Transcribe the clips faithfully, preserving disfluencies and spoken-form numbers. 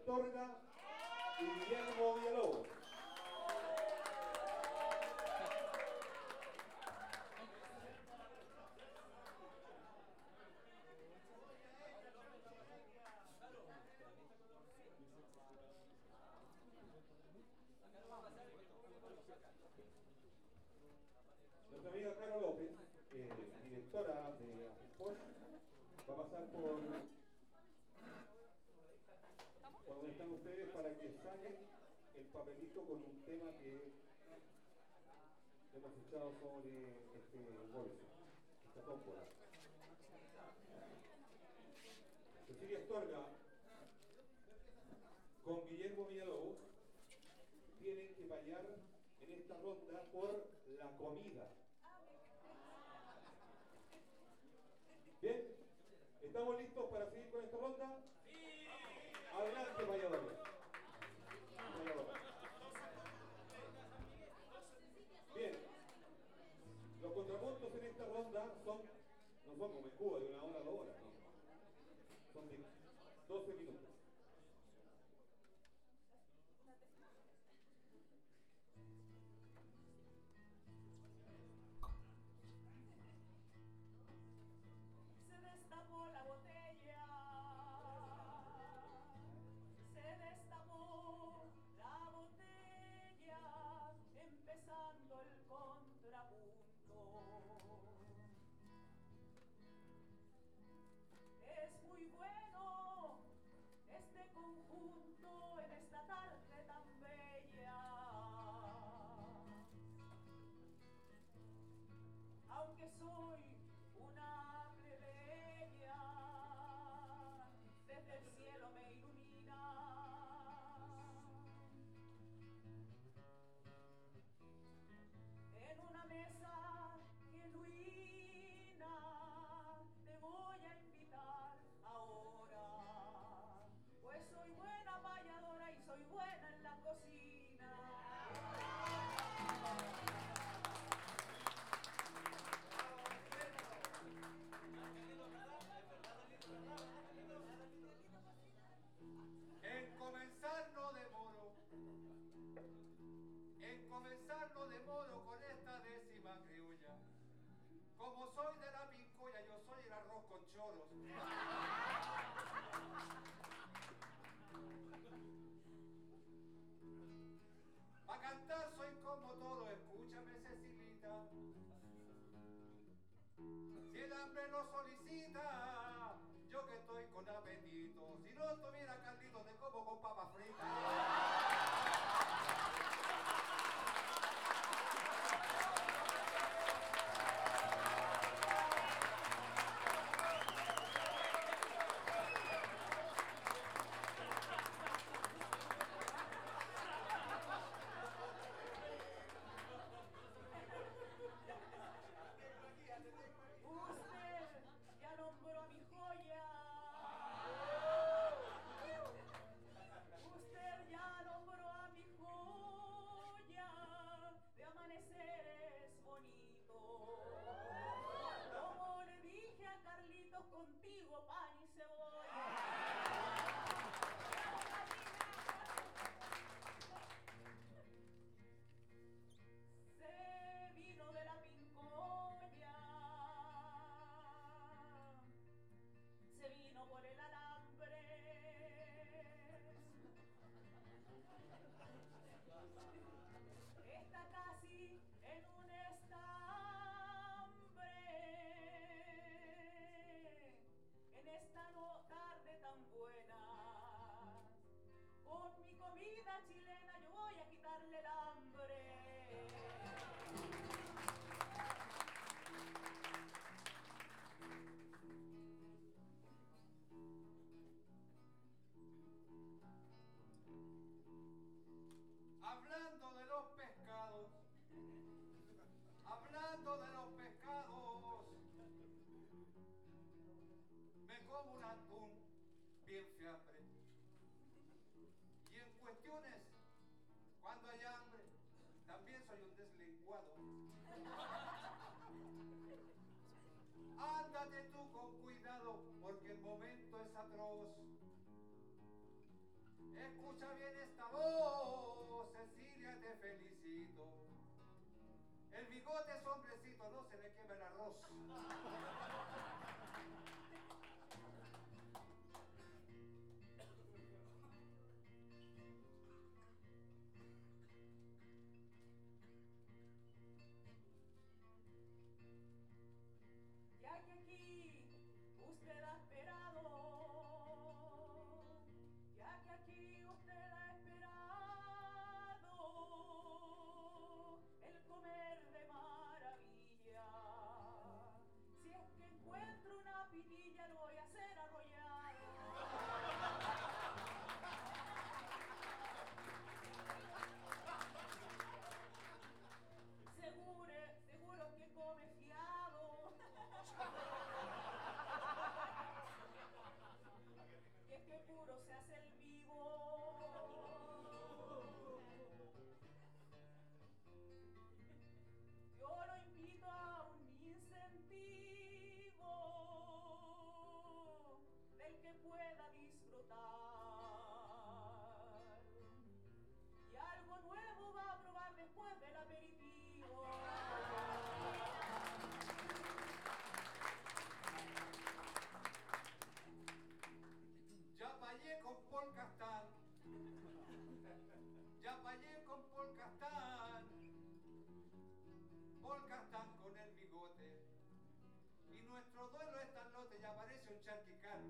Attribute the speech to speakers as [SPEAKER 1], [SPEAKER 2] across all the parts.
[SPEAKER 1] Astorga y Guillermo Villalobos. Nuestra amiga Caro López, eh, directora de Afipor, va a pasar por, por donde están ustedes para que saquen el papelito con un tema que hemos echado sobre este bolso, esta tómbola. Cecilia Astorga con Guillermo Villalobos tienen que pelear en esta ronda por la comida. Bien, ¿estamos listos para seguir con esta ronda? ¡Sí! Adelante, valladores. Bien, los contrapuntos en esta ronda son, no son como en Cuba, de una hora a dos horas, no. Son de doce minutos.
[SPEAKER 2] La botella, se destapó la botella, empezando el contrapunto. Es muy bueno este conjunto en esta tarde tan bella, aunque soy una plebeya, desde el cielo me ilumina. En una mesa genuina te voy a invitar ahora, pues soy buena payadora y soy buena en la cocina.
[SPEAKER 3] En comenzar no demoro, en comenzar no demoro con esta décima criolla. Como soy de la pincoya, yo soy el arroz con choros. Pa' cantar soy como todo, escúchame, Cecilita. Si el hambre lo solicita, yo que estoy con apetito. Si no tuviera caldito, te como con papas fritas.
[SPEAKER 2] Usted ya nombró a mi joya. Usted ya nombró a mi joya de amaneceres bonitos. Como le dije a Carlitos, contigo pan y cebolla. Se vino de la pincoya, se vino por el alambre, está casi en un estambre, en esta no tarde tan buena. Con mi comida chilena yo voy a quitarle el hambre.
[SPEAKER 3] Hablando de los pescados, hablando de los pescados, me como un atún bien fiambre. Y en cuestiones, cuando hay hambre, también soy un deslenguado. Ándate tú con cuidado, porque el momento es atroz. El bigote es hombrecito, no se le quema el arroz.
[SPEAKER 2] Ya que aquí usted ha esperado, ya que aquí usted ha esperado el comer de maravilla. Si es que encuentro una pinilla, lo voy a hacer arrollado. Seguro, seguro que come fiado. Y es que puro se hace el vivo. Yo lo invito a un incentivo del que pueda disfrutar. Y algo nuevo va a probar después del aperitivo.
[SPEAKER 3] Ya vayé con Paul Castán, ya vayé con Paul Castán, Paul Castán con el bigote, y nuestro duelo es tan lote, ya parece un charquicán.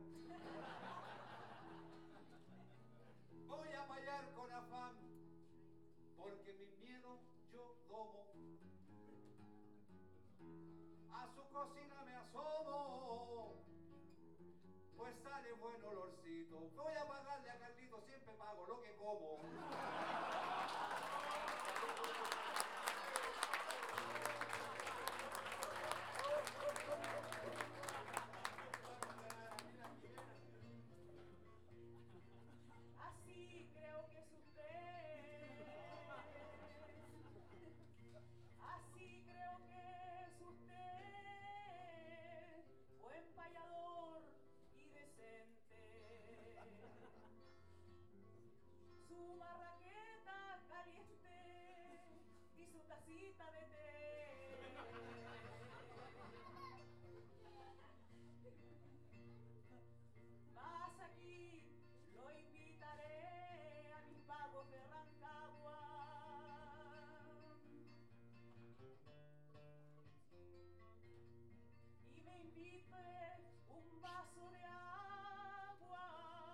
[SPEAKER 3] Voy a bailar con afán, porque mi miedo yo domo. A su cocina me asomo, pues sale buen olorcito. Voy a pagarle a Carlito, siempre pago lo que como.
[SPEAKER 2] Así creo que es usted. Así creo que es usted. Buen payador y decente. Su barraqueta caliente y su tacita de té. Más aquí lo invitaré a mis pagos de Rancagua. Y me invite un vaso de agua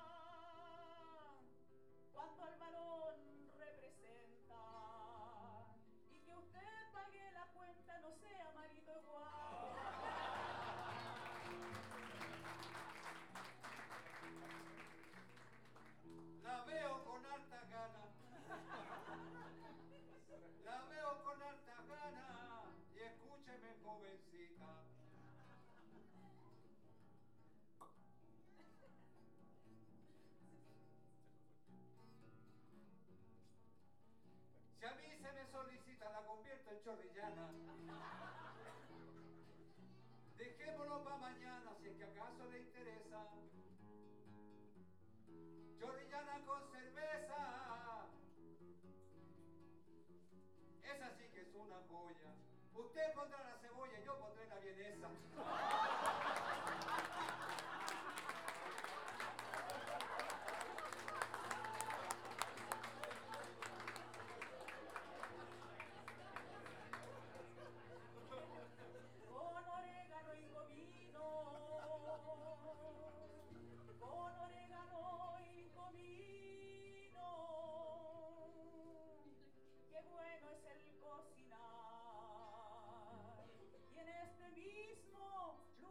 [SPEAKER 2] cuando al balón representa. Y que usted pague la cuenta, no sea marido igual.
[SPEAKER 3] La veo con harta gana, la veo con harta gana, y escúcheme, jovencita. Si a mí se me solicita, la convierto en chorrillana. Dejémoslo para mañana, si es que acaso le interesa. Chorrillana con cerveza, esa sí que es una joya. Usted pondrá la cebolla y yo pondré la vienesa.
[SPEAKER 2] Con orégano y comino, con orégano y comino, qué bueno es el cocinar. Y en este mismo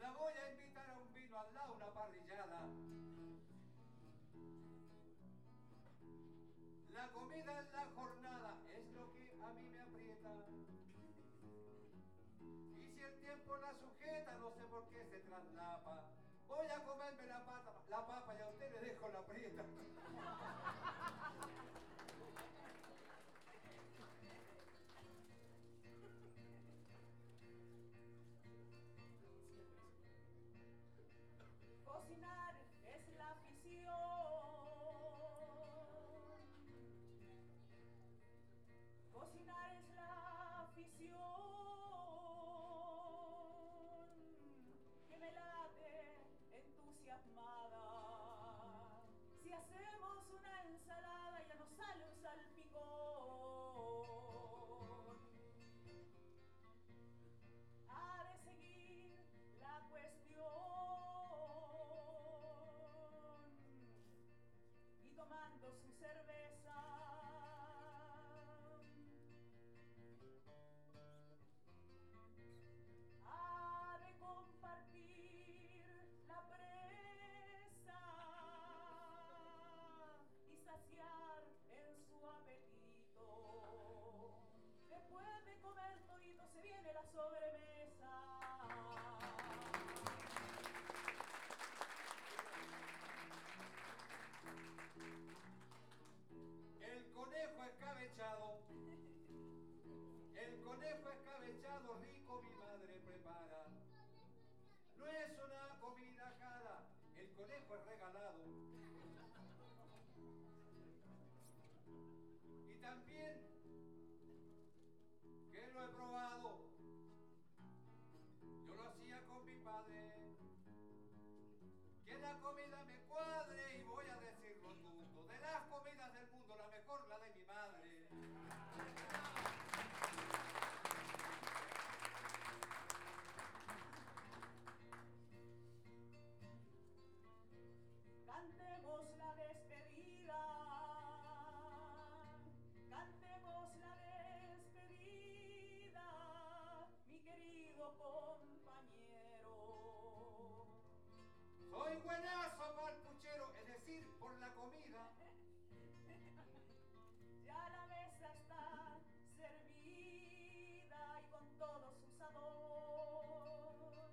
[SPEAKER 3] La voy a invitar a un vino al lado, una parrillada. La comida en la jornada es lo que a mí me aprieta. Y si el tiempo la sujeta, no sé por qué se traslapa. Voy a comerme la papa, la papa y a usted le dejo la prieta.
[SPEAKER 2] Cocinar es la afición. Cocinar es la afición que me late entusiasmada. Si hacemos una ensalada ya nos sale un salpicón. Ha de seguir la cuestión y tomando su cerveza ha de compartir la presa y saciar en su apetito. Después de comer todito se viene la sobremesa.
[SPEAKER 3] El conejo escabechado, el conejo escabechado rico mi madre prepara. No es una comida cara, el conejo es regalado. Y también que lo he probado, yo lo hacía con mi padre. Que la comida me cuadre y voy a decir rotundo. De las comidas del mundo, la mejor la de mi madre.
[SPEAKER 2] Cantemos la despedida, cantemos la despedida, mi querido compañero.
[SPEAKER 3] Soy buenazo para el puchero, es decir, por la comida.
[SPEAKER 2] Ya la mesa está servida y con todos sus adobos.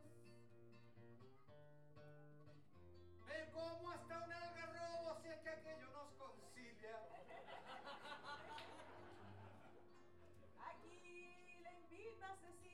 [SPEAKER 3] Me como hasta un algarrobo si es que aquello nos concilia.
[SPEAKER 2] Aquí le invita Cecilia.